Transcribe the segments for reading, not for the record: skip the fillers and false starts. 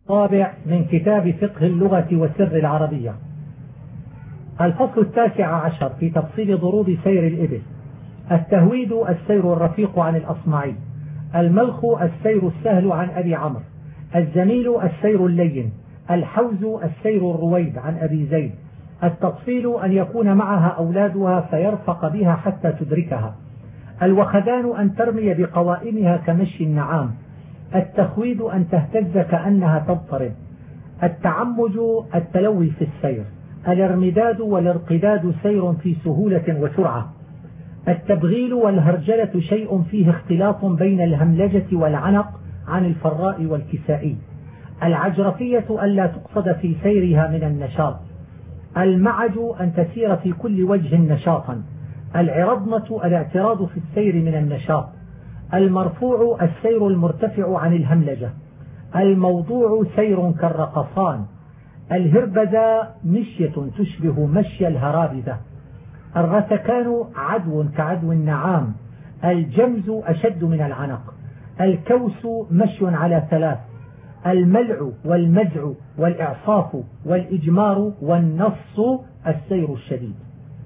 طابع من كتاب فقه اللغة وسر العربية. الفصل 19 في تفصيل ضروب سير الإبل. التهويد السير الرفيق عن الأصمعي. الملخ السير السهل عن أبي عمرو. الزميل السير اللين. الحوز السير الرويد عن أبي زيد. التطفيل أن يكون معها أولادها فيرفق بها حتى تدركها. الوخدان أن ترمي بقوائمها كمشي النعام. التخويد أن تهتز كأنها تضطرب. التعمج التلوي في السير. الارمداد والارقداد سير في سهولة وسرعة. التبغيل والهرجلة شيء فيه اختلاط بين الهملجة والعنق عن الفراء والكسائي. العجرفية ألا تقصد في سيرها من النشاط. المعج أن تسير في كل وجه نشاطا. العرضمة الاعتراض في السير من النشاط. المرفوع السير المرتفع عن الهملجة. الموضوع سير كالرقصان. الهربذة مشية تشبه مشي الهرابذة. الرتكان عدو كعدو النعام. الجمز أشد من العنق. الكوس مشي على ثلاث. الملع والمزع والإعصاف والإجمار والنص السير الشديد.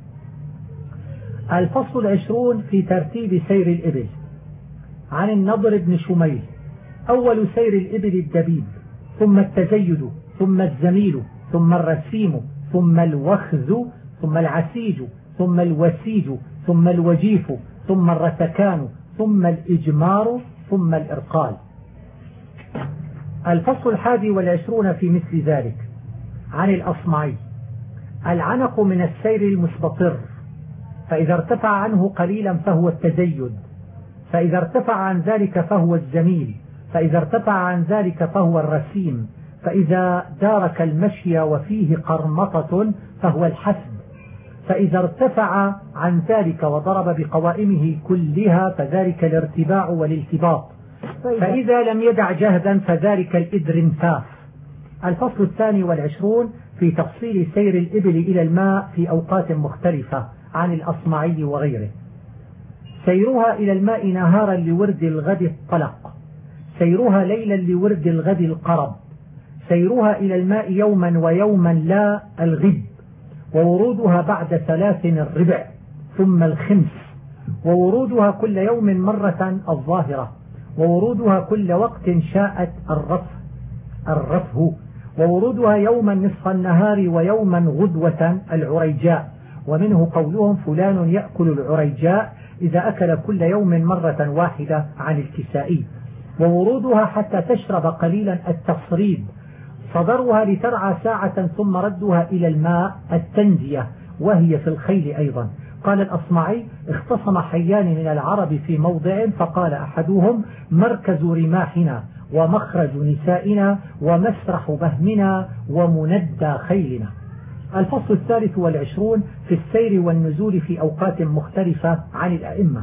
الفصل 20 في ترتيب سير الإبل. عن النضر بن شميل: أول سير الإبل الدبيب، ثم التزيد، ثم الزميل، ثم الرسيم، ثم الوخز، ثم العسيج، ثم الوسيج، ثم الوجيف، ثم الرتكان، ثم الإجمار، ثم الإرقال. الفصل 21 في مثل ذلك. عن الأصمعي: العنق من السير المستطر، فإذا ارتفع عنه قليلا فهو التزيد، فإذا ارتفع عن ذلك فهو الزميل، فإذا ارتفع عن ذلك فهو الرسيم، فإذا دارك المشي وفيه قرمطة فهو الحسب، فإذا ارتفع عن ذلك وضرب بقوائمه كلها فذلك الارتباع والالتباط، فإذا لم يدع جهدا فذلك الإدرنفاف. الفصل 22 في تفصيل سير الإبل إلى الماء في أوقات مختلفة. عن الأصمعي وغيره: سيرها إلى الماء نهارا لورد الغد الطلق، سيرها ليلا لورد الغد القرب، سيرها إلى الماء يوما ويوما لا الغب، وورودها بعد 3 الربع، ثم الخمس، وورودها كل يوم مرة الظاهرة، وورودها كل وقت شاءت الرفه، وورودها يوما نصف النهار ويوما غدوة العريجاء. ومنه قولهم: فلان يأكل العريجاء إذا أكل كل يوم مرة واحدة عن الكسائي. وورودها حتى تشرب قليلا التصريب. صدرها لترعى ساعة ثم ردها إلى الماء التنزية، وهي في الخيل أيضا. قال الأصمعي: اختصم حيان من العرب في موضع، فقال أحدهم: مركز رماحنا ومخرج نسائنا ومسرح بهمنا ومندى خيلنا. الفصل 23 في السير والنزول في أوقات مختلفة. عن الأئمة: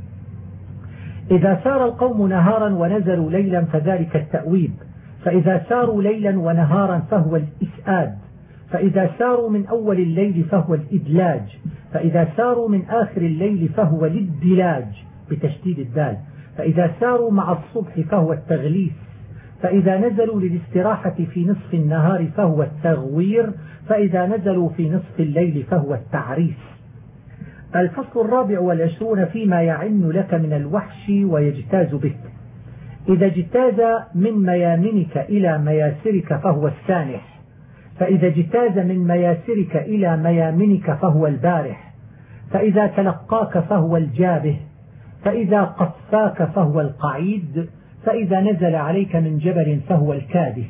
إذا سار القوم نهارا ونزلوا ليلا فذلك التأويب، فإذا ساروا ليلا ونهارا فهو الإسآد، فإذا ساروا من أول الليل فهو الإدلاج، فإذا ساروا من آخر الليل فهو الادلاج بتشديد الدال، فإذا ساروا مع الصبح فهو التغليس، فإذا نزلوا للاستراحة في نصف النهار فهو التغوير، فإذا نزلوا في نصف الليل فهو التعريس. الفصل 24 فيما يعن لك من الوحش ويجتاز بك. إذا اجتاز من ميامنك إلى مياسرك فهو السانح، فإذا اجتاز من مياسرك إلى ميامنك فهو البارح، فإذا تلقاك فهو الجابه، فإذا قفاك فهو القعيد، فإذا نزل عليك من جبل فهو الكادس.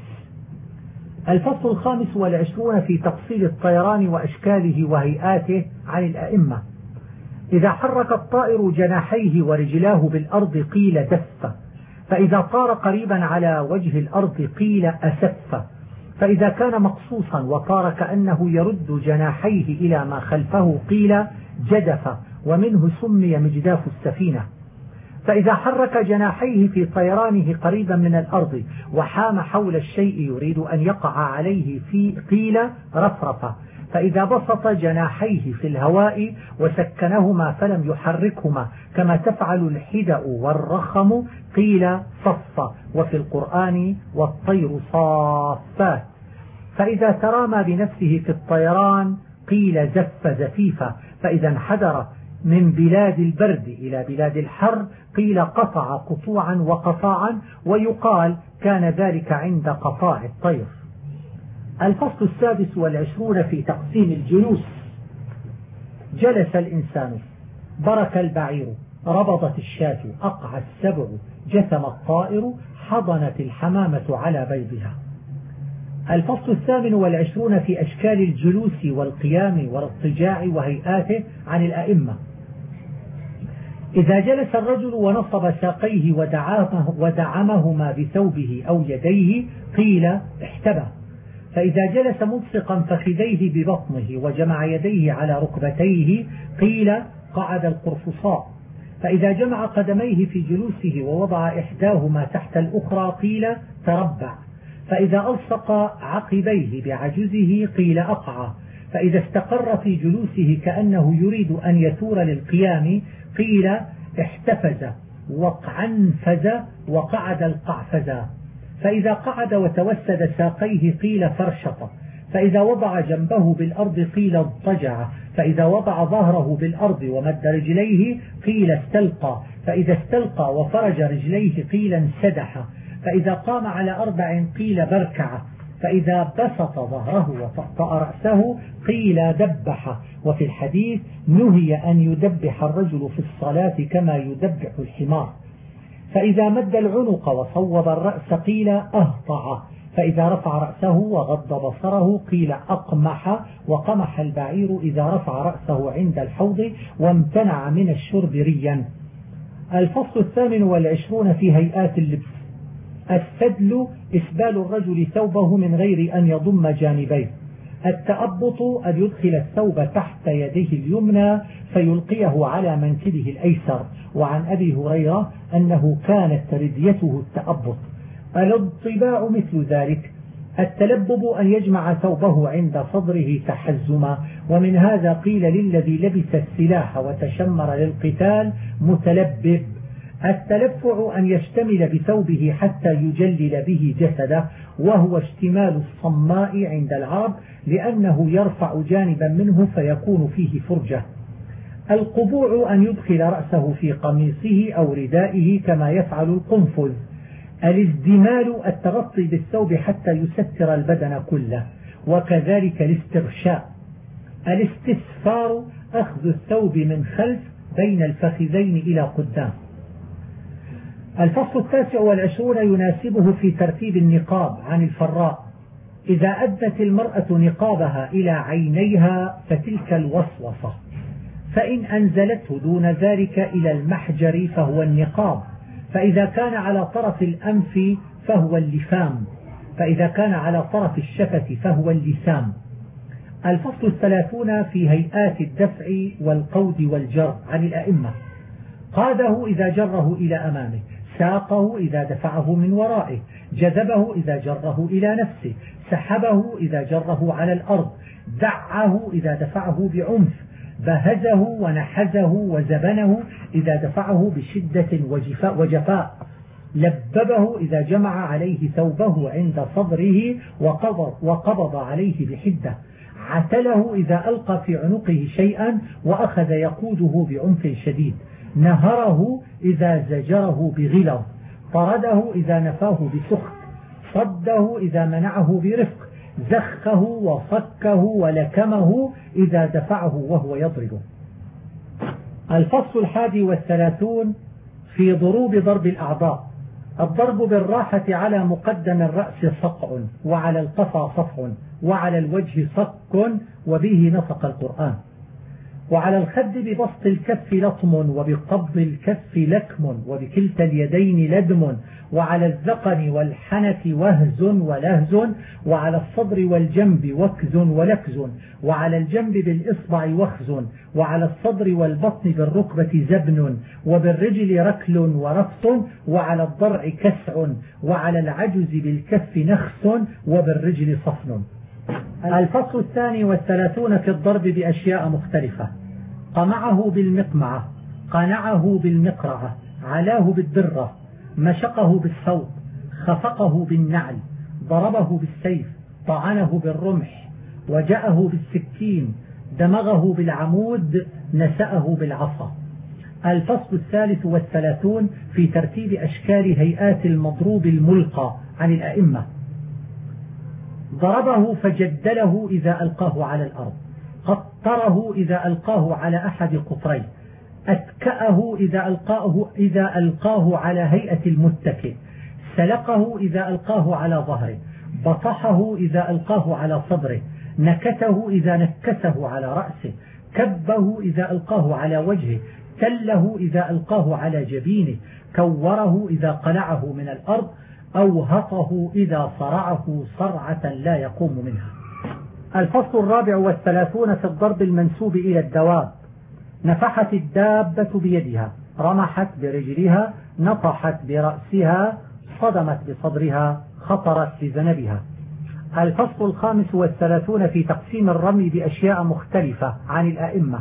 الفصل 25 في تفصيل الطيران وأشكاله وهيئاته. عن الأئمة: إذا حرك الطائر جناحيه ورجلاه بالأرض قيل دف، فإذا طار قريبا على وجه الأرض قيل أسف، فإذا كان مقصوصا وطار كأنه يرد جناحيه إلى ما خلفه قيل جدف، ومنه سمي مجداف السفينة. فإذا حرك جناحيه في طيرانه قريبا من الأرض وحام حول الشيء يريد أن يقع عليه في قيل رفرف، فإذا بسط جناحيه في الهواء وسكنهما فلم يحركهما كما تفعل الحدأ والرخم قيل صف. وفي القرآن والطير صافات. فإذا ترامى بنفسه في الطيران قيل زف زفيفا. فإذا انحدر من بلاد البرد إلى بلاد الحر قيل قطع قطوعا وقطاعا، ويقال كان ذلك عند قطاع الطير. الفصل 26 في تقسيم الجلوس. جلس الإنسان، برك البعير، ربضت الشاة، أقع السبع، جثم الطائر، حضنت الحمامة على بيضها. الفصل 28 في أشكال الجلوس والقيام والاضطجاع وهيئاته عن الأئمة. إذا جلس الرجل ونصب ساقيه ودعمهما بثوبه أو يديه قيل احتبى. فإذا جلس ملصقا فخذيه ببطنه وجمع يديه على ركبتيه قيل قعد القرفصاء. فإذا جمع قدميه في جلوسه ووضع إحداهما تحت الأخرى قيل تربع. فإذا ألصق عقبيه بعجزه قيل أقع. فإذا استقر في جلوسه كأنه يريد أن يثور للقيام قيل احتفز وقعنفز وقعد القعفزا. فإذا قعد وتوسد ساقيه قيل فرشط. فإذا وضع جنبه بالأرض قيل اضطجع. فإذا وضع ظهره بالأرض ومد رجليه قيل استلقى. فإذا استلقى وفرج رجليه قيل انسدح. فإذا قام على 4 قيل بركع. فإذا بسط ظهره وطأطأ رأسه قيل دبح. وفي الحديث نهي أن يدبح الرجل في الصلاة كما يدبح الحمار. فإذا مد العنق وصوب الرأس قيل أهطع. فإذا رفع رأسه وغض بصره قيل أقمح. وقمح البعير إذا رفع رأسه عند الحوض وامتنع من الشرب ريا. الفصل 28 في هيئات اللبس. السدل إسبال الرجل ثوبه من غير أن يضم جانبيه. التأبط أن يدخل الثوب تحت يده اليمنى فيلقيه على منكبه الأيسر. وعن أبي هريرة أنه كانت رديته التأبط. الاضطباع مثل ذلك. التلبب أن يجمع ثوبه عند صدره تحزما. ومن هذا قيل للذي لبس السلاح وتشمر للقتال متلبب. التلفع أن يشتمل بثوبه حتى يجلل به جسده، وهو اشتمال الصماء عند العرب لأنه يرفع جانبا منه فيكون فيه فرجة. القبوع أن يدخل رأسه في قميصه أو ردائه كما يفعل القنفذ. الازدمال التغطي بالثوب حتى يستر البدن كله، وكذلك الاستغشاء. الاستسفار أخذ الثوب من خلف بين الفخذين إلى قدام. الفصل 29 يناسبه في ترتيب النقاب عن الفراء. إذا أدت المرأة نقابها إلى عينيها فتلك الوسوسة، فإن أنزلته دون ذلك إلى المحجر فهو النقاب. فإذا كان على طرف الأنف فهو اللفام. فإذا كان على طرف الشفة فهو اللسام. الفصل 30 في هيئات الدفع والقود والجر عن الأئمة. قاده إذا جره إلى أمامه، ساقه إذا دفعه من ورائه، جذبه إذا جره إلى نفسه، سحبه إذا جره على الأرض، دعه إذا دفعه بعنف، بهزه ونحزه وزبنه إذا دفعه بشدة وجفاء، لببه إذا جمع عليه ثوبه عند صدره وقبض عليه بحدة، عتله إذا ألقى في عنقه شيئا وأخذ يقوده بعنف شديد، نهره إذا زجره بغلظ، طرده إذا نفاه بسخط، صده إذا منعه برفق، زخه وصكه ولكمه إذا دفعه وهو يضربه. الفصل 31 في ضرب الأعضاء. الضرب بالراحة على مقدم الرأس صقع، وعلى القفا صفع، وعلى الوجه صك، وبه نطق القرآن. وعلى الخد ببسط الكف لطم، وبقبض الكف لكم، وبكلتا اليدين لدم، وعلى الذقن والحنة وهز ولهز، وعلى الصدر والجنب وكز ولكز، وعلى الجنب بالإصبع وخز، وعلى الصدر والبطن بالركبة زبن، وبالرجل ركل ورفط، وعلى الضرع كسع، وعلى العجز بالكف نخس، وبالرجل صفن. الفصل 32 في الضرب بأشياء مختلفة. قمعه بالمقمعة، قنعه بالمقرعة، علاه بالدرة، مشقه بالصوت، خفقه بالنعل، ضربه بالسيف، طعنه بالرمح، وجأه بالسكين، دمغه بالعمود، نسأه بالعصا. الفصل 33 في ترتيب أشكال هيئات المضروب الملقى عن الأئمة. ضربه فجدله إذا ألقاه على الأرض، قطره إذا ألقاه على أحد قطريه، أتكأه إذا ألقاه على هيئة المتكئ، سلقه إذا ألقاه على ظهره، بطحه إذا ألقاه على صدره، نكته إذا نكسه على رأسه، كبه إذا ألقاه على وجهه، تله إذا ألقاه على جبينه، كوره إذا قلعه من الأرض، أوهطه إذا صرعه صرعة لا يقوم منها. الفصل 34 في الضرب المنسوب إلى الدواب. نفحت الدابة بيدها، رمحت برجلها، نطحت برأسها، صدمت بصدرها، خطرت بذنبها. الفصل 35 في تقسيم الرمي بأشياء مختلفة عن الأئمة.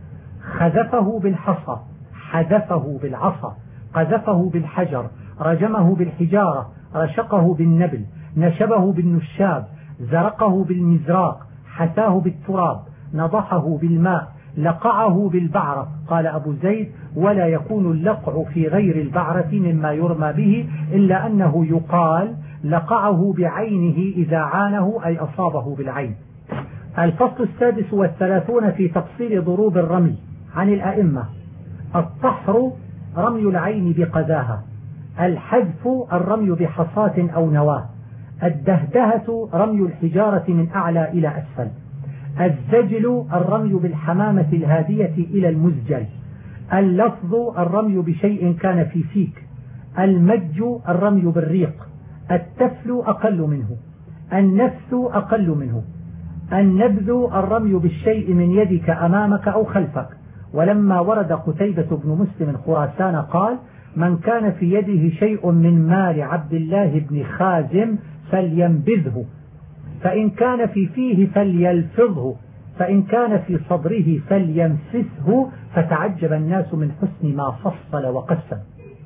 خذفه بالحصى، حذفه بالعصا، قذفه بالحجر، رجمه بالحجارة، رشقه بالنبل، نشبه بالنشاب، زرقه بالمزراق، حثاه بالتراب، نضحه بالماء، لقعه بالبعرة. قال أبو زيد: ولا يكون اللقع في غير البعرة مما يرمى به، إلا أنه يقال لقعه بعينه إذا عانه، أي أصابه بالعين. الفصل 36 في تفصيل ضروب الرمي عن الأئمة. الطحر رمي العين بقذاها، الحذف الرمي بحصاة أو نواة، الدهدهة رمي الحجارة من أعلى إلى أسفل، الزجل الرمي بالحمامة الهادية إلى المزجل، اللفظ الرمي بشيء كان في فيك، المج الرمي بالريق، التفل أقل منه، النفث أقل منه، النبذ الرمي بالشيء من يدك أمامك أو خلفك. ولما ورد قتيبة بن مسلم خراسان قال: من كان في يده شيء من مال عبد الله بن خازم فلينبذه، فإن كان في فيه فليلفظه، فإن كان في صدره فلينفسه. فتعجب الناس من حسن ما فصل وقسم.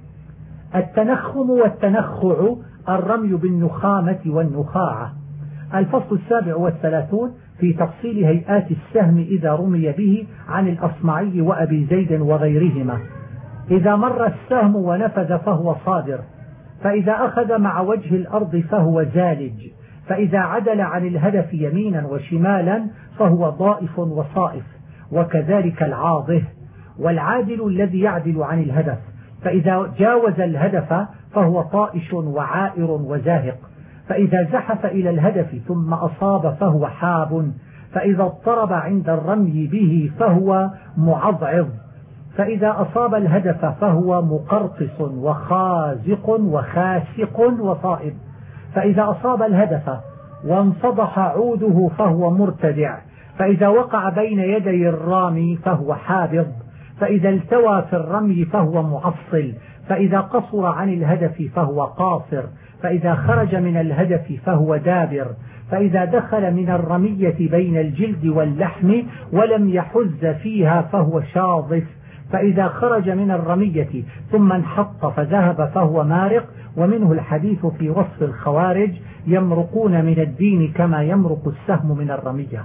التنخم والتنخع الرمي بالنخامة والنخاعة. الفصل 37 في تفصيل هيئات السهم إذا رمي به عن الأصمعي وأبي زيد وغيرهما. إذا مر السهم ونفذ فهو صادر، فإذا أخذ مع وجه الأرض فهو زالج، فإذا عدل عن الهدف يمينا وشمالا فهو ضائف وصائف، وكذلك العاضه. والعادل الذي يعدل عن الهدف، فإذا جاوز الهدف فهو طائش وعائر وزاهق، فإذا زحف إلى الهدف ثم أصاب فهو حاب، فإذا اضطرب عند الرمي به فهو معضعض، فإذا أصاب الهدف فهو مقرطس وخازق وخاسق وصائب، فإذا أصاب الهدف وانفضح عوده فهو مرتدع، فإذا وقع بين يدي الرامي فهو حابض، فإذا التوى في الرمي فهو معصل، فإذا قصر عن الهدف فهو قاصر، فإذا خرج من الهدف فهو دابر، فإذا دخل من الرمية بين الجلد واللحم ولم يحز فيها فهو شاظف، فإذا خرج من الرمية ثم انحط فذهب فهو مارق. ومنه الحديث في وصف الخوارج: يمرقون من الدين كما يمرق السهم من الرمية.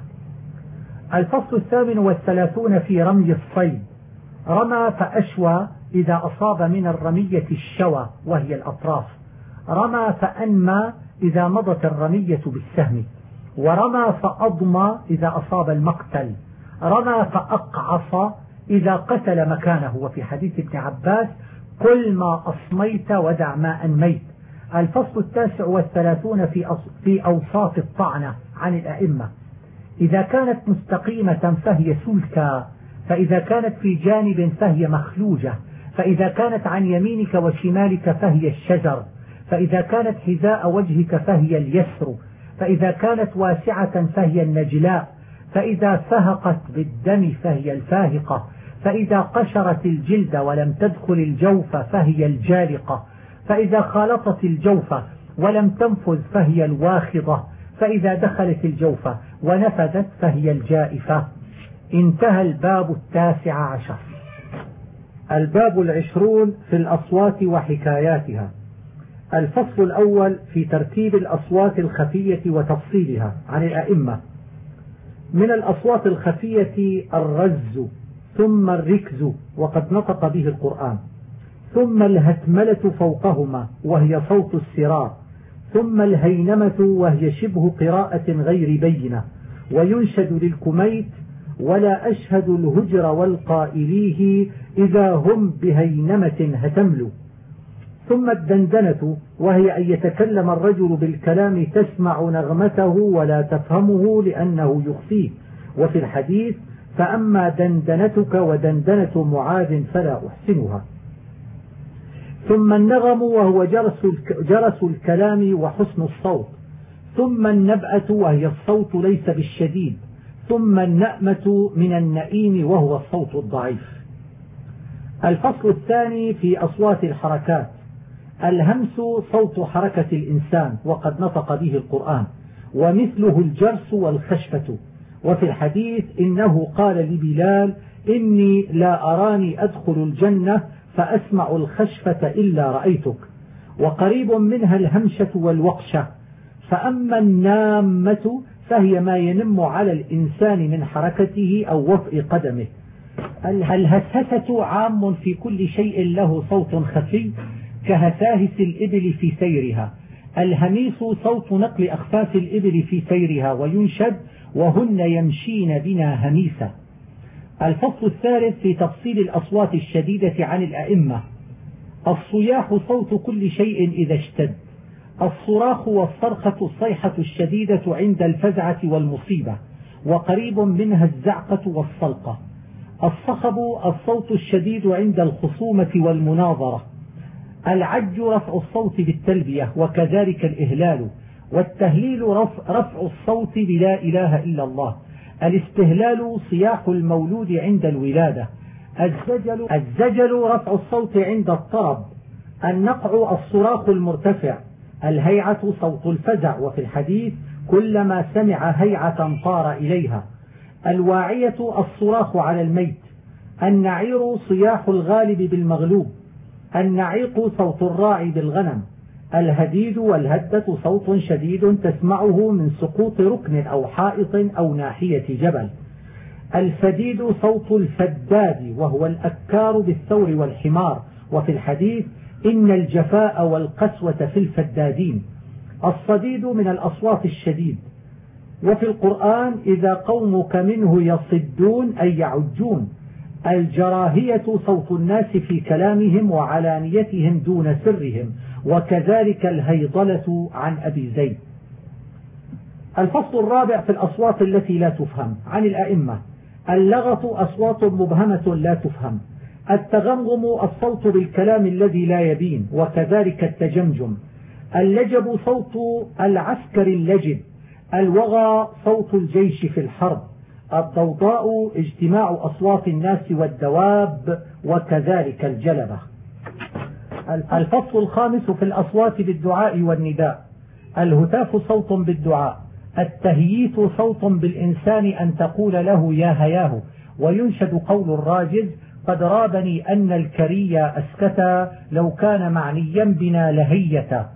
الفصل 38 في رمي الصيد. رمى فأشوى إذا أصاب من الرمية الشوى وهي الأطراف، رمى فأنمى إذا مضت الرمية بالسهم، ورمى فأضمى إذا أصاب المقتل، رمى فأقعص إذا قتل مكانه. وفي حديث ابن عباس: كل ما أصميت ودع ما أنميت. الفصل 39 في أوصاف الطعنة عن الأئمة. إذا كانت مستقيمة فهي سلكا، فإذا كانت في جانب فهي مخلوجة، فإذا كانت عن يمينك وشمالك فهي الشجر، فإذا كانت حذاء وجهك فهي اليسر، فإذا كانت واسعة فهي النجلاء، فإذا فهقت بالدم فهي الفاهقة، فإذا قشرت الجلد ولم تدخل الجوف فهي الجالقة، فإذا خالطت الجوف ولم تنفذ فهي الواخضة، فإذا دخلت الجوف ونفذت فهي الجائفة. انتهى الباب 19. الباب 20 في الأصوات وحكاياتها. الفصل الأول في ترتيب الأصوات الخفية وتفصيلها عن الأئمة. من الأصوات الخفية الرز، ثم الركز وقد نطق به القرآن، ثم الهتملة فوقهما وهي صوت السرار، ثم الهينمة وهي شبه قراءة غير بينة، وينشد للكميت: ولا أشهد الهجر والقائليه إذا هم بهينمة هتملوا. ثم الدندنة وهي أن يتكلم الرجل بالكلام تسمع نغمته ولا تفهمه لأنه يخفيه، وفي الحديث: فأما دندنتك ودندنة معاذ فلا أحسنها. ثم النغم وهو جرس الكلام وحسن الصوت. ثم النبأة وهي الصوت ليس بالشديد. ثم النأمة من النئيم وهو الصوت الضعيف. الفصل الثاني في أصوات الحركات. الهمس صوت حركة الإنسان وقد نطق به القرآن، ومثله الجرس والخشفة، وفي الحديث: إنه قال لبلال: إني لا أراني أدخل الجنة فأسمع الخشفة إلا رأيتك. وقريب منها الهمشة والوقشة. فأما النامة فهي ما ينم على الإنسان من حركته أو وطئ قدمه. الهسهسة عام في كل شيء له صوت خفي كهساهس الإبل في سيرها. الهميس صوت نقل أخفاف الإبل في سيرها، وينشد: وهن يمشين بنا هميسة. الفصل الثالث في تفصيل الأصوات الشديدة عن الأئمة. الصياح صوت كل شيء إذا اشتد. الصراخ والصرخة الصيحة الشديدة عند الفزعة والمصيبة، وقريب منها الزعقة والصلقة. الصخب الصوت الشديد عند الخصومة والمناظرة. العج رفع الصوت بالتلبية، وكذلك الإهلال. والتهليل رفع الصوت بلا إله إلا الله. الاستهلال صياح المولود عند الولادة. الزجل رفع الصوت عند الطرب. النقع الصراخ المرتفع. الهيعة صوت الفزع، وفي الحديث: كلما سمع هيعة طار إليها. الواعية الصراخ على الميت. النعير صياح الغالب بالمغلوب. النعيق صوت الراعي بالغنم. الهديد والهدة صوت شديد تسمعه من سقوط ركن أو حائط أو ناحية جبل. الفديد صوت الفداد وهو الأكار بالثور والحمار، وفي الحديث: إن الجفاء والقسوة في الفدادين. الصديد من الأصوات الشديد. وفي القرآن: إذا قومك منه يصدون أي يعجون. الجراهية صوت الناس في كلامهم وعلانيتهم دون سرهم، وكذلك الهيضلة عن أبي زيد. الفصل الرابع في الأصوات التي لا تفهم عن الأئمة. اللغط أصوات مبهمة لا تفهم. التغمغم الصوت بالكلام الذي لا يبين، وكذلك التجمجم. اللجب صوت العسكر اللجب. الوغى صوت الجيش في الحرب. الضوضاء اجتماع أصوات الناس والدواب، وكذلك الجلبة. الفصل الخامس في الأصوات بالدعاء والنداء. الهتاف صوت بالدعاء. التهييت صوت بالإنسان أن تقول له يا هياه، وينشد قول الراجز: قد رابني أن الكريا أسكتا لو كان معنيا بنا لهيتا.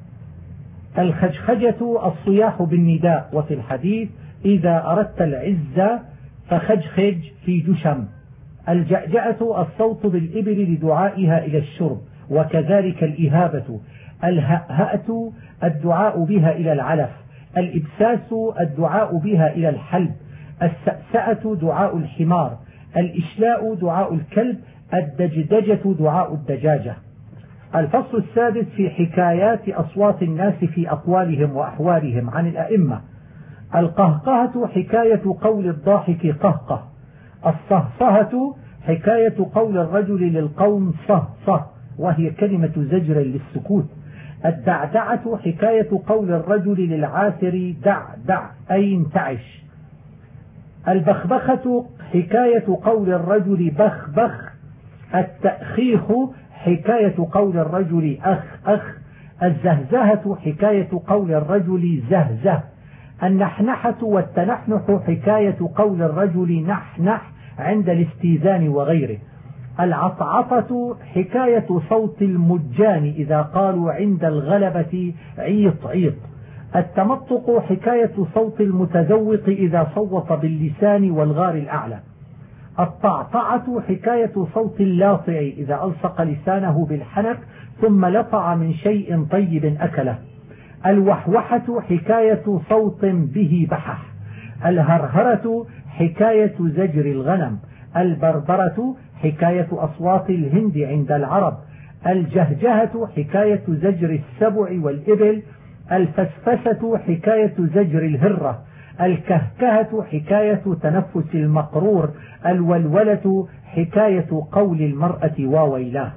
الخجخجة الصياح بالنداء، وفي الحديث: إذا أردت العزة فخجخج في جشم. الجأجأة الصوت بالإبل لدعائها إلى الشرب، وكذلك الإهابة. الهأة الدعاء بها إلى العلف. الإبساس الدعاء بها إلى الحلب. السأسأة دعاء الحمار. الإشلاء دعاء الكلب. الدجدجة دعاء الدجاجة. الفصل السادس في حكايات أصوات الناس في أقوالهم وأحوالهم عن الأئمة. القهقهة حكاية قول الضاحك قهقه. الصهصهة حكاية قول الرجل للقوم صه صه، وهي كلمة زجر للسكوت. الدعدعة حكاية قول الرجل للعاثر دع دع أي انتعش. البخبخة حكاية قول الرجل بخ بخ. التأخيخ حكاية قول الرجل أخ أخ. الزهزهة حكاية قول الرجل زه زه. النحنحة والتنحنح حكاية قول الرجل نحنح عند الاستيذان وغيره. العطعطة حكاية صوت المجان إذا قالوا عند الغلبة عيط عيط. التمطق حكاية صوت المتذوق إذا صوت باللسان والغار الأعلى. الطعطعة حكاية صوت اللاطع إذا ألصق لسانه بالحنك ثم لطع من شيء طيب أكله. الوحوحة حكاية صوت به بحح. الهرهرة حكاية زجر الغنم. البربرة حكاية أصوات الهند عند العرب. الجهجهة حكاية زجر السبع والإبل. الفسفسة حكاية زجر الهرة. الكهكهة حكاية تنفس المقرور. الولولة حكاية قول المرأة وويلاه.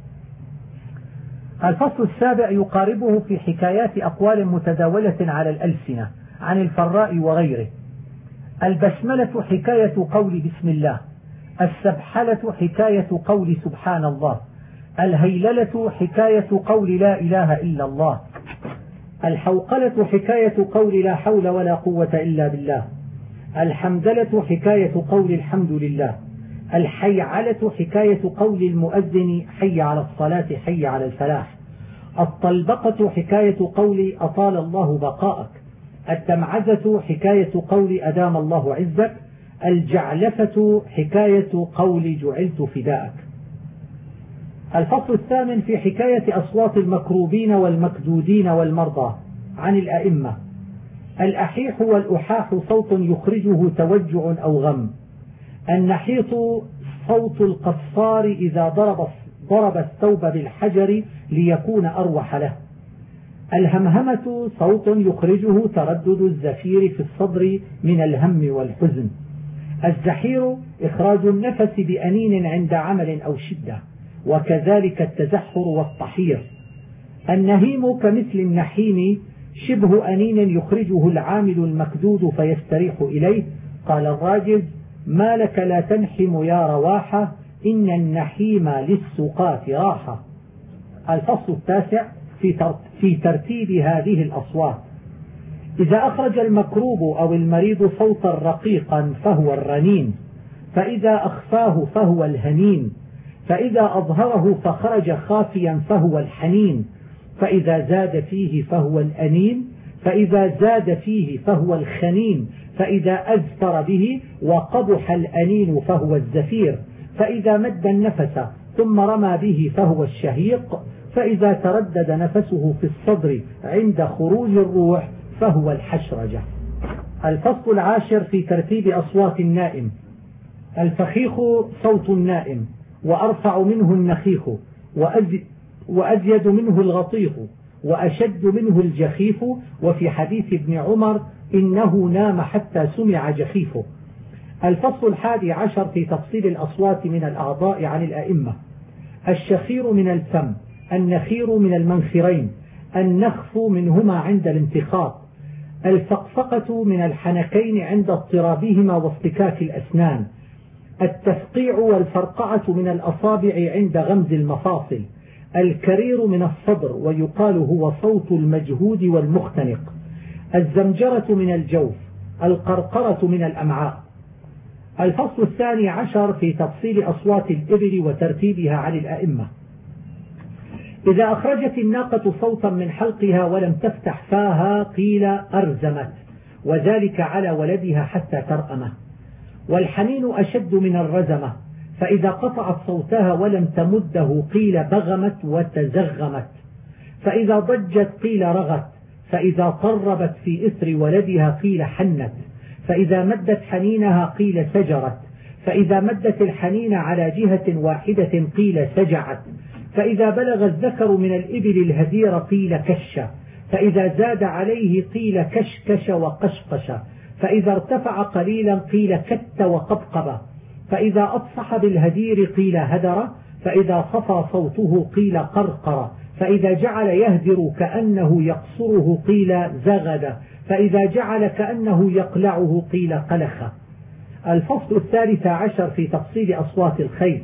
الفصل السابع يقاربه في حكايات أقوال متداولة على الألسنة عن الفراء وغيره. البسملة حكاية قول بسم الله. السبحلة حكاية قول سبحان الله. الهيللة حكاية قول لا إله إلا الله. الحوقلة حكاية قول لا حول ولا قوة إلا بالله. الحمدلة حكاية قول الحمد لله. الحيعلة حكاية قول المؤذن حي على الصلاة حي على الفلاح. الطلبقة حكاية قول أطال الله بقاءك. الدمعزة حكاية قول أدام الله عزك. الجعلفة حكاية قول جعلت فداءك. الفصل الثامن في حكاية أصوات المكروبين والمكدودين والمرضى عن الأئمة. الأحيح والأحاح صوت يخرجه توجع أو غم. النحيط صوت القصار إذا ضرب الثوب بالحجر ليكون أروح له. الهمهمة صوت يخرجه تردد الزفير في الصدر من الهم والحزن. الزحير إخراج النفس بأنين عند عمل أو شدة، وكذلك التزحر والطحير. النهيم كمثل النحيم شبه أنين يخرجه العامل المكدود فيستريح إليه. قال الراجز: ما لك لا تنحم يا رواحة إن النحيم للسقاة راحة. الفصل التاسع في ترتيب هذه الأصوات. إذا أخرج المكروب أو المريض صوتا رقيقا فهو الرنين، فإذا أخفاه فهو الهنين، فإذا أظهره فخرج خافيا فهو الحنين، فإذا زاد فيه فهو الأنين، فإذا زاد فيه فهو الخنين، فإذا أزفر به وقبح الأنين فهو الزفير، فإذا مد النفس ثم رمى به فهو الشهيق، فإذا تردد نفسه في الصدر عند خروج الروح فهو الحشرجة. الفصل العاشر في ترتيب أصوات النائم. الفخيخ صوت النائم، وأرفع منه النخيخ، وأزيد منه الغطيخ، وأشد منه الجخيف. وفي حديث ابن عمر: إنه نام حتى سمع جخيفه. الفصل الحادي عشر في تفصيل الأصوات من الأعضاء عن الأئمة. الشخير من الفم، النخير من المنخرين، النخف منهما عند الانتخاط، الفقفقة من الحنكين عند اضطرابهما واصطكاك الأسنان، التفقيع والفرقعة من الأصابع عند غمز المفاصل، الكرير من الصدر ويقال هو صوت المجهود والمختنق، الزمجرة من الجوف، القرقرة من الأمعاء. الفصل الثاني عشر في تفصيل أصوات الإبل وترتيبها عن الأئمة. إذا أخرجت الناقة صوتا من حلقها ولم تفتح فاها قيل أرزمت، وذلك على ولدها حتى ترأمه. والحنين أشد من الرزمة، فإذا قطعت صوتها ولم تمده قيل بغمت وتزغمت. فإذا ضجت قيل رغت، فإذا طربت في إثر ولدها قيل حنت، فإذا مدت حنينها قيل سجرت، فإذا مدت الحنين على جهة واحدة قيل سجعت، فإذا بلغ الذكر من الإبل الهدير قيل كش، فإذا زاد عليه قيل كشكش وقشقش، فإذا ارتفع قليلا قيل كت وقبقب، فإذا أفصح بالهدير قيل هدر، فإذا صفى صوته قيل قرقر، فإذا جعل يهدر كأنه يقصره قيل زغد، فإذا جعل كأنه يقلعه قيل قلخ. الفصل الثالث عشر في تفصيل أصوات الخيل.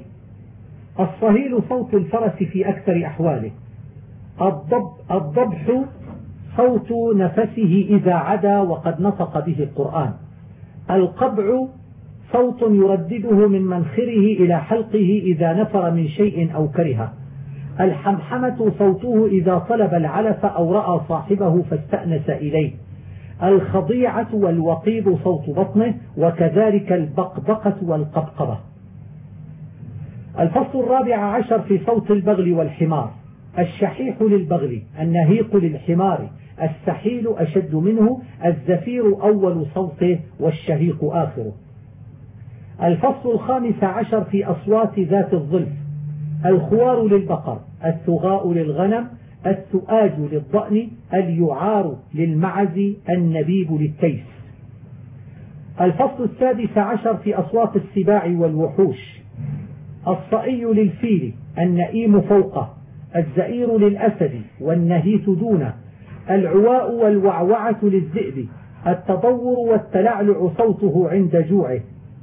الصهيل صوت الفرس في أكثر أحواله. الضبح صوت نفسه إذا عدا وقد نطق به القرآن. القبع صوت يردده من منخره إلى حلقه إذا نفر من شيء أو كرهه. الحمحمة صوته إذا طلب العلف أو رأى صاحبه فاستأنس إليه. الخضيعة والوقيض صوت بطنه، وكذلك البقبقة والقبقبة. الفصل 14 في صوت البغل والحمار. الشحيح للبغل، النهيق للحمار، السحيل أشد منه، الزفير أول صوته والشهيق آخره. الفصل 15 في أصوات ذات الظلف. الخوار للبقر، الثغاء للغنم، الثؤاج للضأن، اليعار للمعز، النبيب للتيس. الفصل 16 في أصوات السباع والوحوش. الصئي للفيل، النئيم فوقه، الزئير للأسد والنهيث دونه، العواء والوعوعة للذئب، التضور والتلعلع صوته عند جوعه،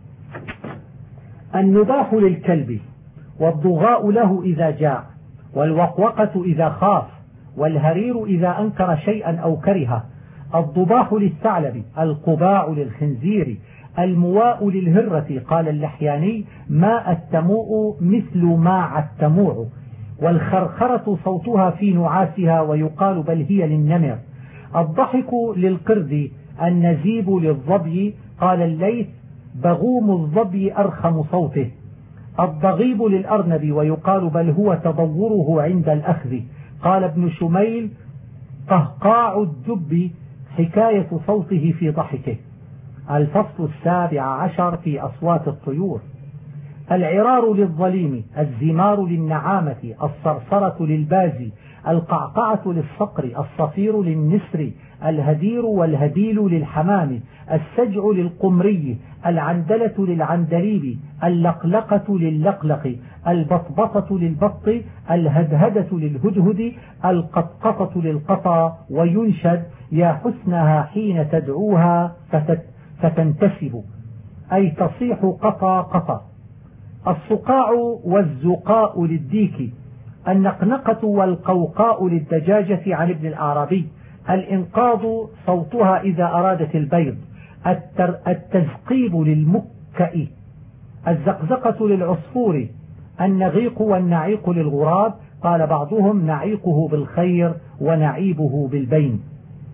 النباح للكلب، والضغاء له إذا جاع، والوقوقة إذا خاف، والهرير إذا أنكر شيئا أو كرهه، الضباح للثعلب، القباع للخنزير، المواء للهرة. قال اللحياني: ماء التموء مثل ماع التموع. والخرخرة صوتها في نعاسها، ويقال بل هي للنمر. الضحك للقرد، النزيب للظبي. قال الليث: بغوم الظبي أرخم صوته. الضغيب للأرنب، ويقال بل هو تضوره عند الأخذ. قال ابن شميل: قهقاع الدب حكاية صوته في ضحكه. الفصل 17 في أصوات الطيور. العرار للظليم، الزمار للنعامة، الصرصرة للبازي، القعقعة للصقر، الصفير للنسر، الهدير والهديل للحمام، السجع للقمري، العندلة للعندليب، اللقلقة للقلق، البطبطة للبط، الهدهدة للهدهد، القطقطة للقطا. وينشد: يا حسنها حين تدعوها فتنتسب، أي تصيح قطا قطا. الصقاع والزقاء للديك، النقنقة والقوقاء للدجاجة. عن ابن الأعرابي: الإنقاض صوتها إذا أرادت البيض، التزقيب للمكأ، الزقزقة للعصفور، النغيق والنعيق للغراب. قال بعضهم: نعيقه بالخير ونعيبه بالبين.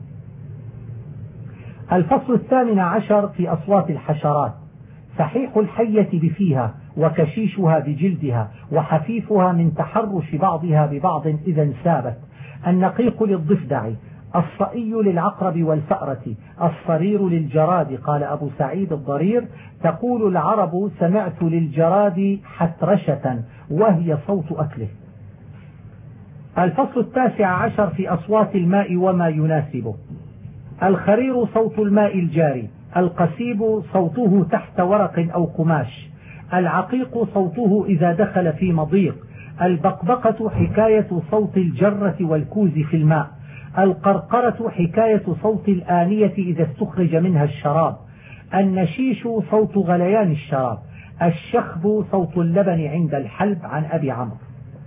الفصل 18 في أصوات الحشرات. صحيح الحية بفيها، وكشيشها بجلدها، وحفيفها من تحرش بعضها ببعض إذا انسابت. النقيق للضفدع، الصئي للعقرب والفأرة، الصرير للجراد. قال أبو سعيد الضرير: تقول العرب: سمعت للجراد حترشة، وهي صوت أكله. الفصل 19 في أصوات الماء وما يناسبه. الخرير صوت الماء الجاري، القسيب صوته تحت ورق أو قماش، العقيق صوته إذا دخل في مضيق، البقبقة حكاية صوت الجرة والكوز في الماء، القرقرة حكاية صوت الآنية إذا استخرج منها الشراب، النشيش صوت غليان الشراب، الشخب صوت اللبن عند الحلب. عن أبي عمرو.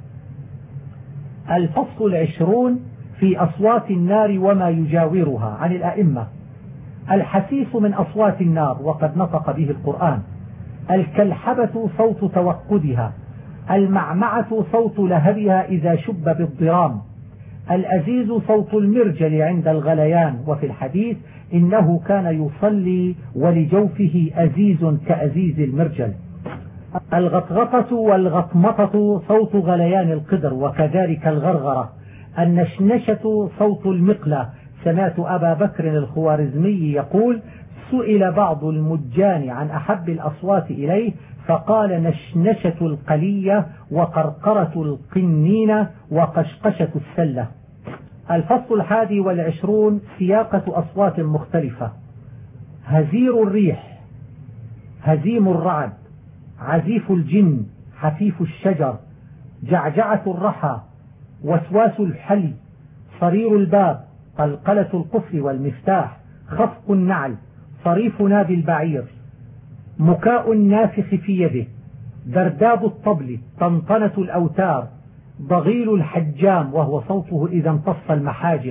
الفصل 20 في أصوات النار وما يجاورها. عن الأئمة: الحسيس من أصوات النار، وقد نطق به القرآن. الكلحبة صوت توقدها، المعمعة صوت لهبها إذا شب بالضرام، الأزيز صوت المرجل عند الغليان. وفي الحديث: إنه كان يصلي ولجوفه أزيز كأزيز المرجل. الغطغطة والغطمطة صوت غليان القدر، وكذلك الغرغرة. النشنشة صوت المقلة. سمعت أبا بكر الخوارزمي يقول: سئل بعض المجان عن أحب الأصوات إليه، فقال: نشنشة القلية، وقرقرة القنينة، وقشقشة السلة. الفصل 21 سياقة أصوات مختلفة. هزير الريح، هزيم الرعد، عزيف الجن، حفيف الشجر، جعجعة الرحى، وسواس الحلي، صرير الباب، قلقلة القفل والمفتاح، خفق النعل، صريف ناب البعير، مكاء النافخ في يده، درداب الطبل، طنطنة الأوتار، ضغيل الحجام وهو صوته إذا امتص المحاجم،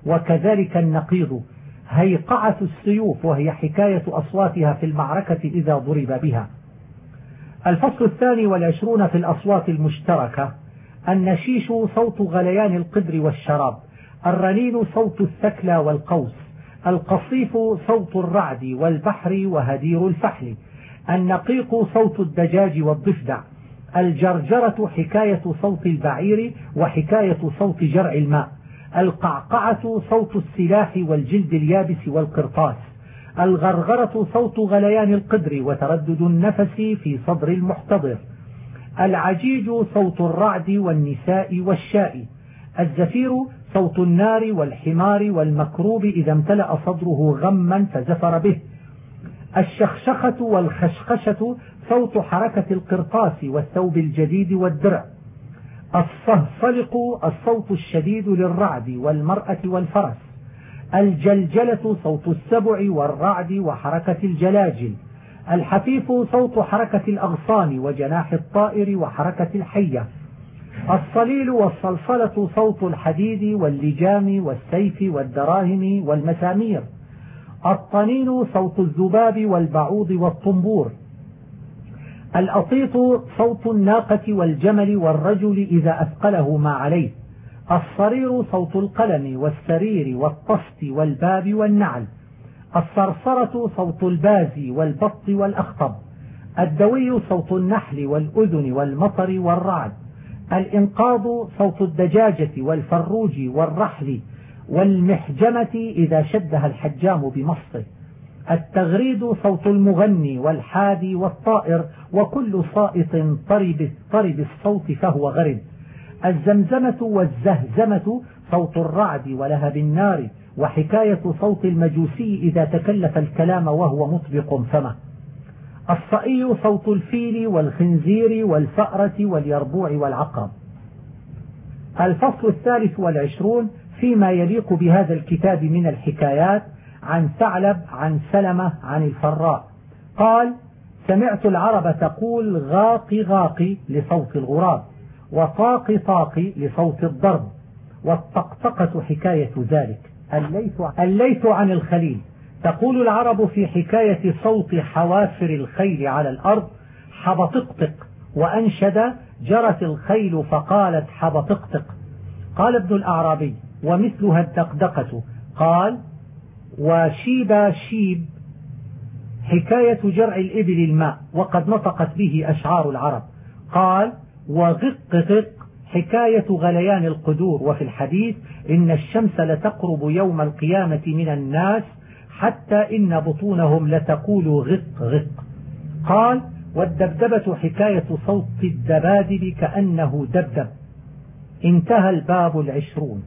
وكذلك النقيض هيقعة السيوف، وهي حكاية أصواتها في المعركة إذا ضرب بها. الفصل 22 في الأصوات المشتركة: النشيش صوت غليان القدر والشراب، الرنين صوت الثكلى والقوس، القصيف صوت الرعد والبحر وهدير الفحل، النقيق صوت الدجاج والضفدع، الجرجرة حكاية صوت البعير وحكاية صوت جرع الماء، القعقعة صوت السلاح والجلد اليابس والقرطاس، الغرغرة صوت غليان القدر وتردد النفس في صدر المحتضر، العجيج صوت الرعد والنساء والشاء، الزفير صوت النار والحمار والمكروب إذا امتلأ صدره غما فزفر به، الشخشخة والخشخشة صوت حركة القرطاس والثوب الجديد والدرع، الصهصلق الصوت الشديد للرعد والمرأة والفرس، الجلجلة صوت السبع والرعد وحركة الجلاجل، الحفيف صوت حركة الأغصان وجناح الطائر وحركة الحية، الصليل والصلصلة صوت الحديد واللجام والسيف والدراهم والمسامير، الطنين صوت الذباب والبعوض والطنبور، الأطيط صوت الناقة والجمل والرجل إذا أثقله ما عليه، الصرير صوت القلم والسرير والطست والباب والنعل، الصرصرة صوت الباز والبط والأخطب، الدوي صوت النحل والأذن والمطر والرعد، الإنقاض صوت الدجاجة والفروج والرحل والمحجمة إذا شدها الحجام بمصه، التغريد صوت المغني والحادي والطائر وكل صائط طرب الصوت فهو غرد، الزمزمة والزهزمة صوت الرعد ولهب النار وحكاية صوت المجوسي إذا تكلف الكلام وهو مطبق فمه، الصئي صوت الفيل والخنزير والفأرة واليربوع والعقرب. الفصل 23 فيما يليق بهذا الكتاب من الحكايات: عن ثعلب عن سلمة عن الفراء قال: سمعت العرب تقول غاق غاق لصوت الغراب، وطاق طاق لصوت الضرب، والطقطقة حكاية ذلك. الليث عن الخليل: تقول العرب في حكاية صوت حوافر الخيل على الأرض حبطقطق، وأنشد: جرت الخيل فقالت حبطقطق. قال ابن الأعرابي: ومثلها الدقدقة. قال: وشيب شيب حكاية جرع الإبل الماء، وقد نطقت به أشعار العرب. قال: وغق غق حكاية غليان القدور، وفي الحديث: إن الشمس لتقرب يوم القيامة من الناس حتى إن بطونهم لتقول غق غق. قال: والدبدبة حكاية صوت الدبادب كأنه دبدب. انتهى الباب 20.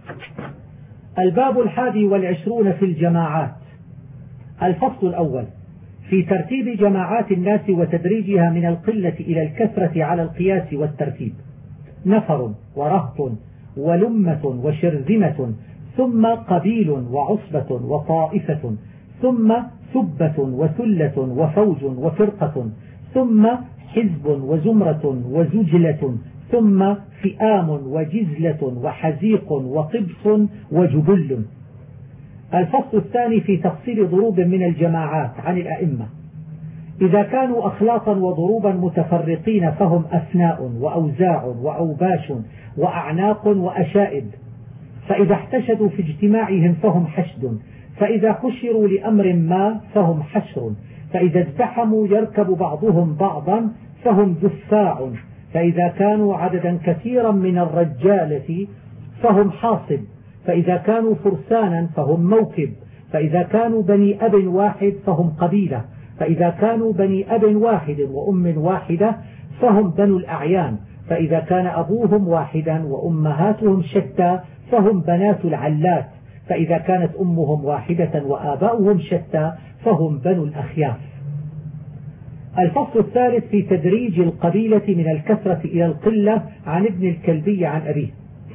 الباب 21 في الجماعات. الفصل الأول في ترتيب جماعات الناس وتدريجها من القلة إلى الكثرة على القياس والترتيب: نفر ورهط ولمة وشرذمة، ثم قبيل وعصبة وطائفة، ثم سبة وثلة وفوج وفرقة، ثم حزب وزمرة وزجلة، ثم فئام وجزلة وحزيق وقبص وجبل. الفصل الثاني في تفصيل ضروب من الجماعات عن الأئمة: إذا كانوا أخلاطا وضروبا متفرقين فهم أثناء وأوزاع وأوباش وأعناق وأشائب، فإذا احتشدوا في اجتماعهم فهم حشد، فإذا حشروا لأمر ما فهم حشر، فإذا ازدحموا يركب بعضهم بعضا فهم دفاع، فإذا كانوا عددا كثيرا من الرجالة فهم حاصب، فإذا كانوا فرسانا فهم موكب، فإذا كانوا بني أب واحد فهم قبيلة، فإذا كانوا بني أب واحد وأم واحدة فهم بنو الأعيان، فإذا كان أبوهم واحدا وأمهاتهم شتى فهم بنات العلات، فإذا كانت أمهم واحدة وآباؤهم شتى فهم بنو الأخياف. الفصل الثالث في تدريج القبيلة من الكثرة إلى القلة عن ابن الكلبي عن أبيه: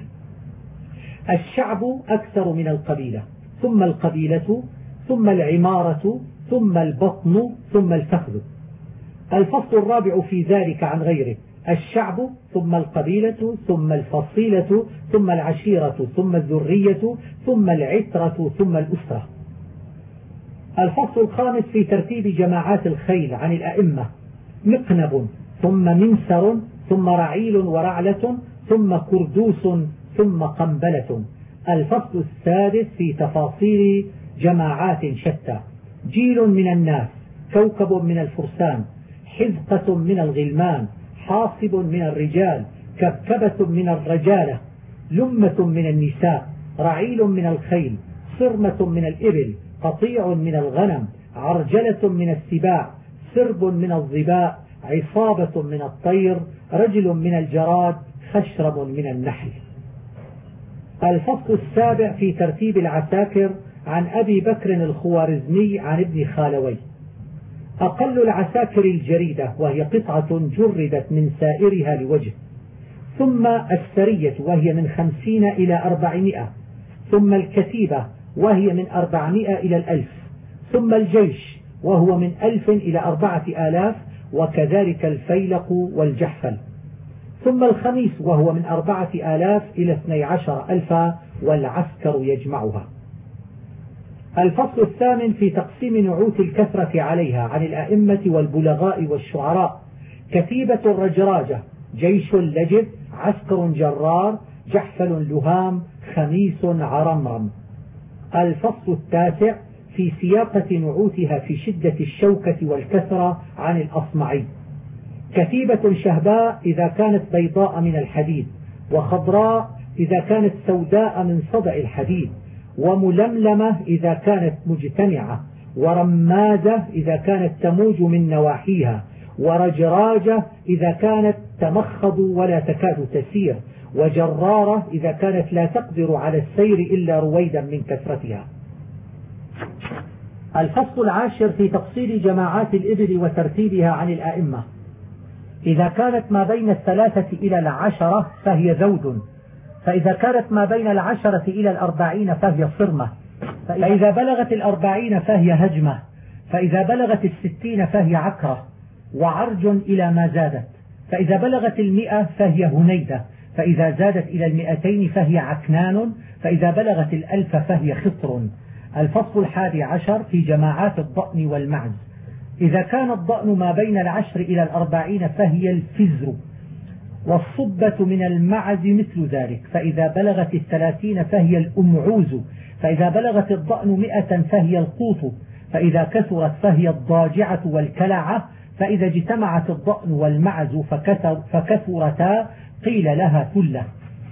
الشعب أكثر من القبيلة، ثم القبيلة، ثم العمارة، ثم البطن، ثم الفخذ. الفصل الرابع في ذلك عن غيره: الشعب ثم القبيلة ثم الفصيلة ثم العشيرة ثم الذرية ثم العترة ثم الأسرة. الفصل الخامس في ترتيب جماعات الخيل عن الأئمة: مقنب ثم منسر ثم رعيل ورعلة ثم كردوس ثم قنبلة. الفصل السادس في تفاصيل جماعات شتى: جيل من الناس، كوكب من الفرسان، حزقة من الغلمان، حاصب من الرجال، كبكبة من الرجالة، لمة من النساء، رعيل من الخيل، صرمة من الإبل، قطيع من الغنم، عرجلة من السباع، سرب من الظباء، عصابة من الطير، رجل من الجراد، خشرب من النحل. الفصل السابع في ترتيب العساكر عن أبي بكر الخوارزمي عن ابن خالوي: أقل العساكر الجريدة، وهي قطعة جردت من سائرها لوجه، ثم السرية وهي من 50 إلى 400، ثم الكتيبة وهي من 400 إلى 1000، ثم الجيش وهو من 1000 إلى 4000، وكذلك الفيلق والجحفل، ثم الخميس وهو من 4000 إلى 12000، والعسكر يجمعها. الفصل الثامن في تقسيم نعوت الكثرة عليها عن الأئمة والبلغاء والشعراء: كتيبة رجراجة، جيش لجب، عسكر جرار، جحفل لهام، خميس عرمرم. الفصل التاسع في سياقة نعوتها في شدة الشوكة والكثرة عن الأصمعي: كتيبة شهباء إذا كانت بيضاء من الحديد، وخضراء إذا كانت سوداء من صدع الحديد، وململمة إذا كانت مجتمعة، ورمادة إذا كانت تموج من نواحيها، ورجراجة إذا كانت تمخض ولا تكاد تسير، وجرارة إذا كانت لا تقدر على السير إلا رويدا من كثرتها. الفصل العاشر في تفصيل جماعات الإبل وترتيبها عن الآئمة: إذا كانت ما بين 3 إلى 10 فهي ذود، فإذا كانت ما بين 10 إلى 40 فهي صرمة، فإذا بلغت 40 فهي هجمة، فإذا بلغت 60 فهي عكرة، وعرج إلى ما زادت، فإذا بلغت 100 فهي هنيدة، فإذا زادت إلى 200 فهي عكنان، فإذا بلغت 1000 فهي خطر. الفصل 11 في جماعات الضأن والمعز: إذا كان الضأن ما بين 10 إلى 40 فهي الفزر، والصبة من المعز مثل ذلك، فإذا بلغت 30 فهي الأمعوز، فإذا بلغت الضأن 100 فهي القوط، فإذا كثرت فهي الضاجعة والكلعة، فإذا اجتمعت الضأن والمعز فكثرتا قيل لها ثلة.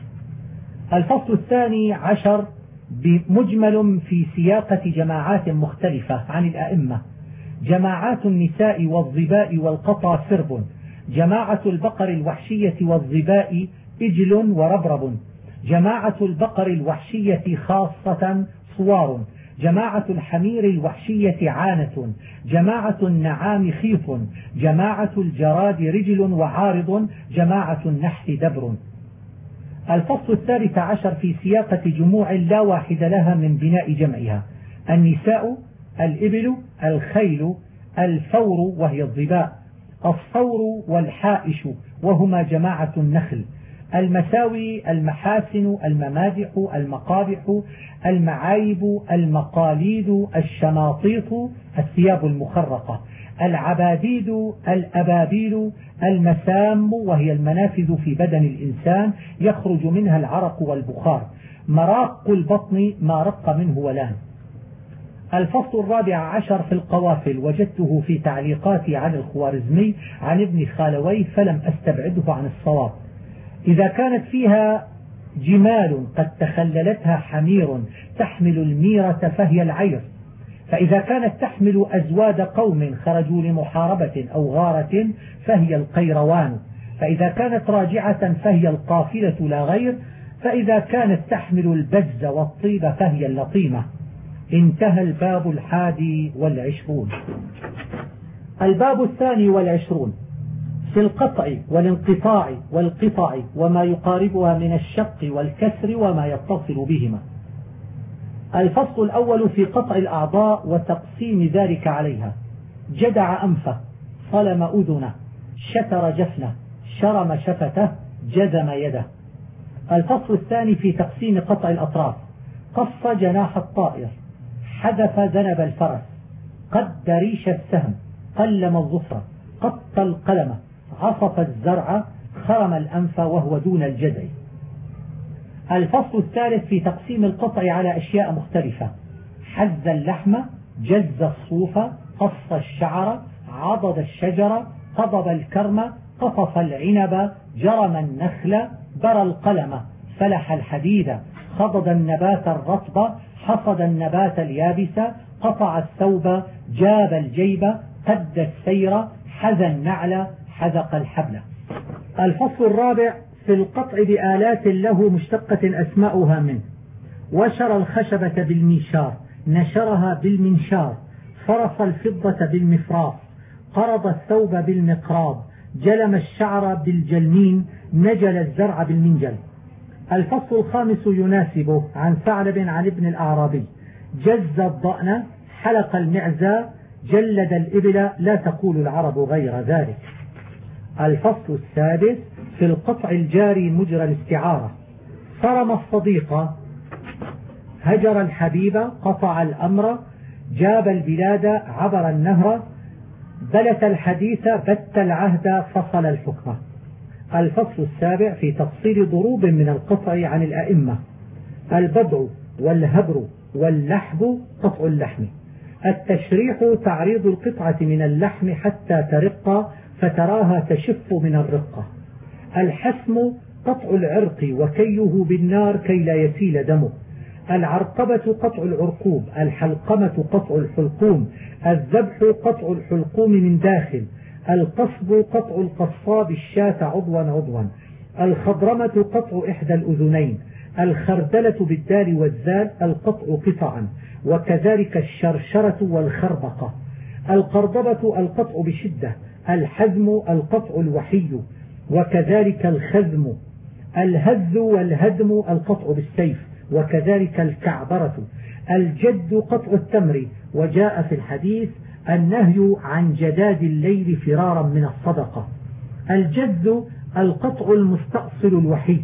الفصل 12 بمجمل في سياقة جماعات مختلفة عن الأئمة: جماعات النساء والظباء والقطى سرب، جماعة البقر الوحشية والظباء إجل وربرب، جماعة البقر الوحشية خاصة صوار، جماعة الحمير الوحشية عانة، جماعة النعام خيط، جماعة الجراد رجل وعارض، جماعة النحل دبر. الفصل 13 في سياقة جموع لا واحد لها من بناء جمعها: النساء، الإبل، الخيل، الفور وهي الظباء، الصور والحائش وهما جماعة النخل، المساوي، المحاسن، الممادح، المقابح، المعايب، المقاليد، الشماطيط الثياب المخرقة، العباديد، الأبابيل، المسام وهي المنافذ في بدن الإنسان يخرج منها العرق والبخار، مراق البطن ما رق منه ولان. الفصل 14 في القوافل وجدته في تعليقاتي عن الخوارزمي عن ابن خالوي فلم أستبعده عن الصواب: إذا كانت فيها جمال قد تخللتها حمير تحمل الميرة فهي العير، فإذا كانت تحمل أزواد قوم خرجوا لمحاربة أو غارة فهي القيروان، فإذا كانت راجعة فهي القافلة لا غير، فإذا كانت تحمل البز والطيب فهي اللطيمة. انتهى الباب 21. الباب 22 في القطع والانقطاع والقطع وما يقاربها من الشق والكسر وما يتصل بهما. الفصل الأول في قطع الأعضاء وتقسيم ذلك عليها: جدع أنفه، صلم أذنه، شتر جفنه، شرم شفته جزم يده. الفصل الثاني في تقسيم قطع الأطراف: قص جناح الطائر، حذف ذنب الفرس، قد ريش السهم، قلم الظفر، قط القلم، عصف الزرع، خرم الأنف وهو دون الجزع. الفصل الثالث في تقسيم القطع على أشياء مختلفة: حز اللحم، جز الصوف، قص الشعر، عضد الشجر، قضب الكرم، قطف العنب، جرم النخل، برى القلم، فلح الحديد، خضد النبات الرطب، حصد النبات اليابس، قطع الثوب، جاب الجيب، قد السير، حذى النعل، حذق الحبل. الفصل الرابع في القطع بآلات له مشتقة أسماؤها منه: وشر الخشبة بالميشار، نشرها بالمنشار، فرص الفضة بالمفراس، قرض الثوب بالمقراض، جلم الشعر بالجلمين، نجل الزرع بالمنجل. الفصل الخامس يناسبه عن ثعلب عن ابن الأعرابي: جز الضأن، حلق المعزى، جلد الإبل، لا تقول العرب غير ذلك. الفصل السادس في القطع الجاري مجرى الاستعارة: صرم الصديق، هجر الحبيب، قطع الأمر، جاب البلاد، عبر النهر، بلت الحديث، بت العهد، فصل الحكم. الفصل السابع في تفصيل ضروب من القطع عن الأئمة: البضع والهبر واللحب قطع اللحم. التشريح تعريض القطعة من اللحم حتى ترق فتراها تشف من الرقة. الحسم قطع العرق وكيه بالنار كي لا يسيل دمه. العرقبة قطع العرقوب. الحلقمة قطع الحلقوم. الذبح قطع الحلقوم من داخل. القصب قطع القصاب الشاة عضوا عضوا. الخضرمة قطع إحدى الأذنين. الخردلة بالدال والزال القطع قطعا، وكذلك الشرشرة والخربقة. القرضبة القطع بشدة. الحزم القطع الوحي، وكذلك الخزم. الهز والهدم القطع بالسيف، وكذلك الكعبرة. الجد قطع التمر، وجاء في الحديث النهي عن جداد الليل فرارا من الصدقة. الجد القطع المستأصل الوحي.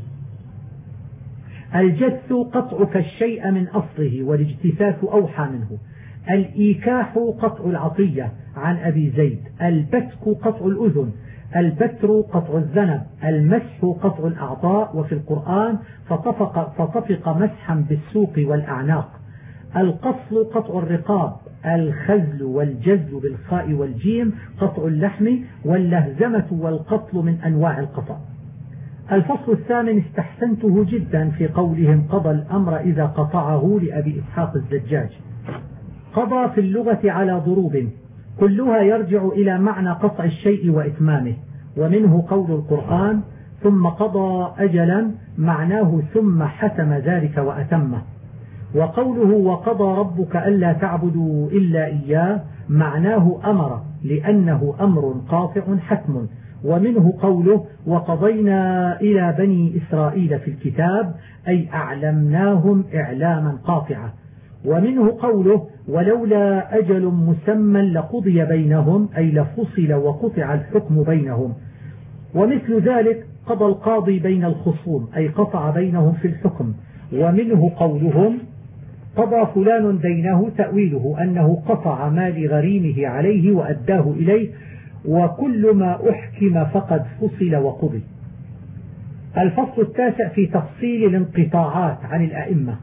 الجث قطعك الشيء من أصله، والاجتثاث أوحى منه. الإيكاح قطع العطية عن أبي زيد. البتك قطع الأذن. البتر قطع الذنب. المسح قطع الأعضاء، وفي القرآن فطفق مسحا بالسوق والأعناق. القصل قطع الرقاب. الخزل والجز بالخاء والجيم قطع اللحم، واللهزمة والقتل من أنواع القطع. الفصل الثامن استحسنته جدا في قولهم قضى الأمر إذا قطعه لأبي إسحاق الزجاج. قضى في اللغة على ضروب كلها يرجع إلى معنى قطع الشيء وإتمامه، ومنه قول القرآن ثم قضى أجلا معناه ثم حتم ذلك وأتمه. وقوله وقضى ربك ألا تعبدوا إلا إياه معناه أمر، لأنه أمر قاطع حتم. ومنه قوله وقضينا إلى بني إسرائيل في الكتاب، أي أعلمناهم إعلاما قاطعا. ومنه قوله ولولا أجل مسمى لقضي بينهم، أي لفصل وقطع الحكم بينهم. ومثل ذلك قضى القاضي بين الخصوم، أي قطع بينهم في الحكم. ومنه قولهم قضى فلان دينه، تأويله أنه قطع ما لغريمه عليه وأداه إليه، وكل ما أحكم فقد فصل وقضي. الفصل التاسع في تفصيل الانقطاعات عن الأئمة: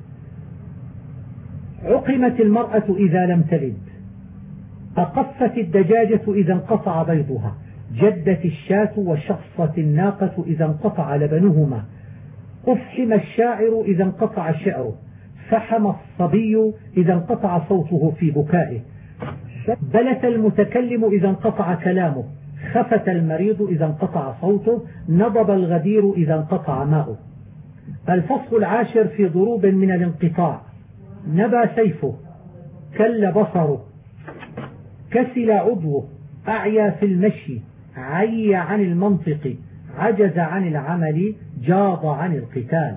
عقمت المرأة إذا لم تلد، أقفت الدجاجة إذا انقطع بيضها، جدت الشاة وشخصت الناقة إذا انقطع لبنهما، أفحم الشاعر إذا انقطع شعره، فحم الصبي إذا انقطع صوته في بكائه، بلت المتكلم إذا انقطع كلامه، خفت المريض إذا انقطع صوته، نضب الغدير إذا انقطع ماؤه. الفصل العاشر في ضروب من الانقطاع: نبى سيفه، كل بصره، كسل عضوه، أعيا في المشي، عي عن المنطق، عجز عن العمل، جاض عن القتال.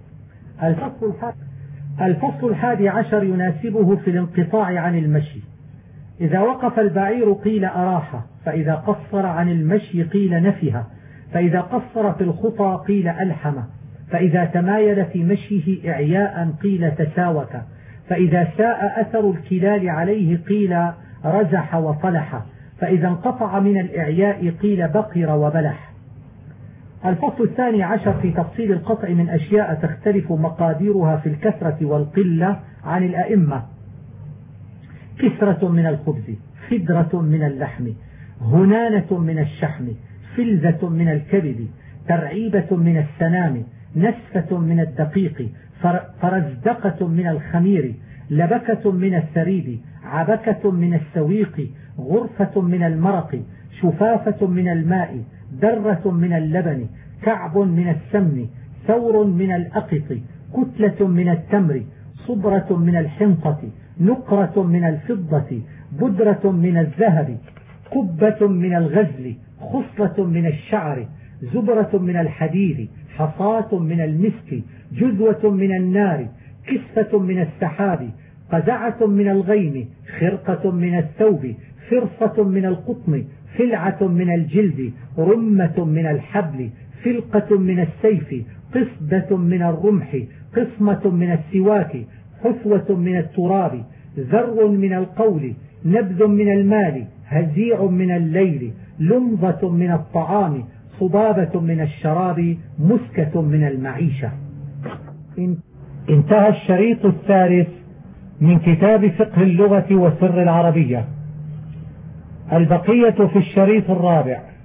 الفصل 11 يناسبه في الانقطاع عن المشي: إذا وقف البعير قيل أراحه، فإذا قصر عن المشي قيل نفها، فإذا قصر في الخطى قيل ألحم، فإذا تمايل في مشيه إعياء قيل تساوك، فإذا ساء أثر الكلال عليه قيل رزح وطلح، فإذا انقطع من الإعياء قيل بقر وبلح. الفصل 12 في تفصيل القطع من أشياء تختلف مقاديرها في الكثرة والقلة عن الأئمة: كسرة من الخبز، خدرة من اللحم، هنانة من الشحم، فلزة من الكبد، ترعيبة من السنام، نسفة من الدقيق، فرزدقة من الخمير، لبكة من الثريد، عبكة من السويق، غرفة من المرق، شفافة من الماء، درة من اللبن، كعب من السمن، ثور من الأقط، كتلة من التمر، صبرة من الحنطة، نقرة من الفضة، بدرة من الذهب، كبة من الغزل، خصلة من الشعر، زبرة من الحديد، حصاة من المسك، جذوة من النار، كسفة من السحاب، قزعة من الغيم، خرقة من الثوب، فرصة من القطن، فلعة من الجلد، رمة من الحبل، فلقة من السيف، قصدة من الرمح، قسمة من السواك، حثوة من التراب، ذر من القول، نبذ من المال، هزيع من الليل، لمضة من الطعام، صبابة من الشراب، مسكة من المعيشة. انتهى الشريط الثالث من كتاب فقه اللغة وسر العربية. البقية في الشريط الرابع.